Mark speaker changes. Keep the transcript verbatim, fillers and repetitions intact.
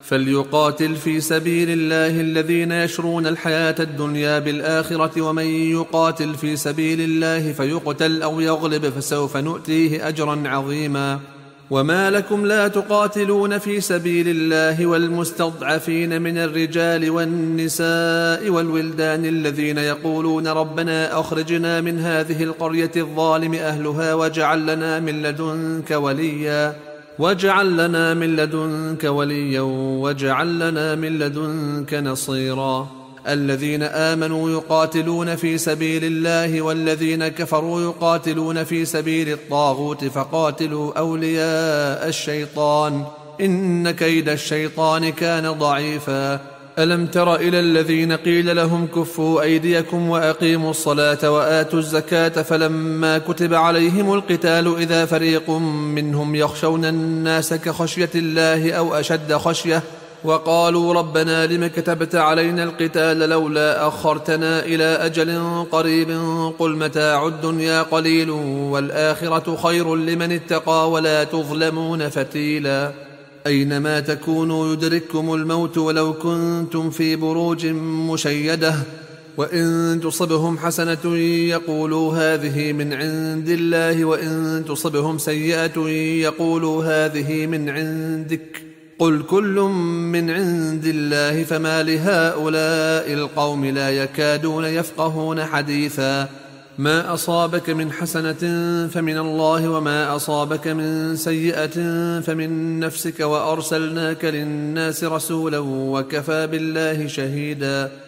Speaker 1: فليقاتل في سبيل الله الذين يشرون الحياة الدنيا بالآخرة، ومن يقاتل في سبيل الله فيقتل أو يغلب فسوف نؤتيه أجرا عظيما. وما لكم لا تقاتلون في سبيل الله والمستضعفين من الرجال والنساء والولدان الذين يقولون ربنا أخرجنا من هذه القرية الظالم أهلها واجعل لنا من لدنك وليا واجعل لنا من لدنك وليا واجعل لنا من لدنك نصيرا. الذين آمنوا يقاتلون في سبيل الله والذين كفروا يقاتلون في سبيل الطاغوت فقاتلوا أولياء الشيطان إن كيد الشيطان كان ضعيفا. ألم تر إلى الذين قيل لهم كفوا أيديكم وأقيموا الصلاة وآتوا الزكاة فلما كتب عليهم القتال إذا فريق منهم يخشون الناس كخشية الله أو أشد خشية وقالوا ربنا لم كتبت علينا القتال لولا أخرتنا إلى أجل قريب قل متاع الدنيا قليل والآخرة خير لمن اتقى ولا تظلمون فتيلا. أينما تكونوا يدرككم الموت ولو كنتم في بروج مشيدة وإن تصبهم حسنة يقولوا هذه من عند الله وإن تصبهم سيئة يقولوا هذه من عندك قل كل من عند الله فما لهؤلاء القوم لا يكادون يفقهون حديثا. ما أصابك من حسنة فمن الله وما أصابك من سيئة فمن نفسك وأرسلناك للناس رسولا وكفى بالله شهيدا.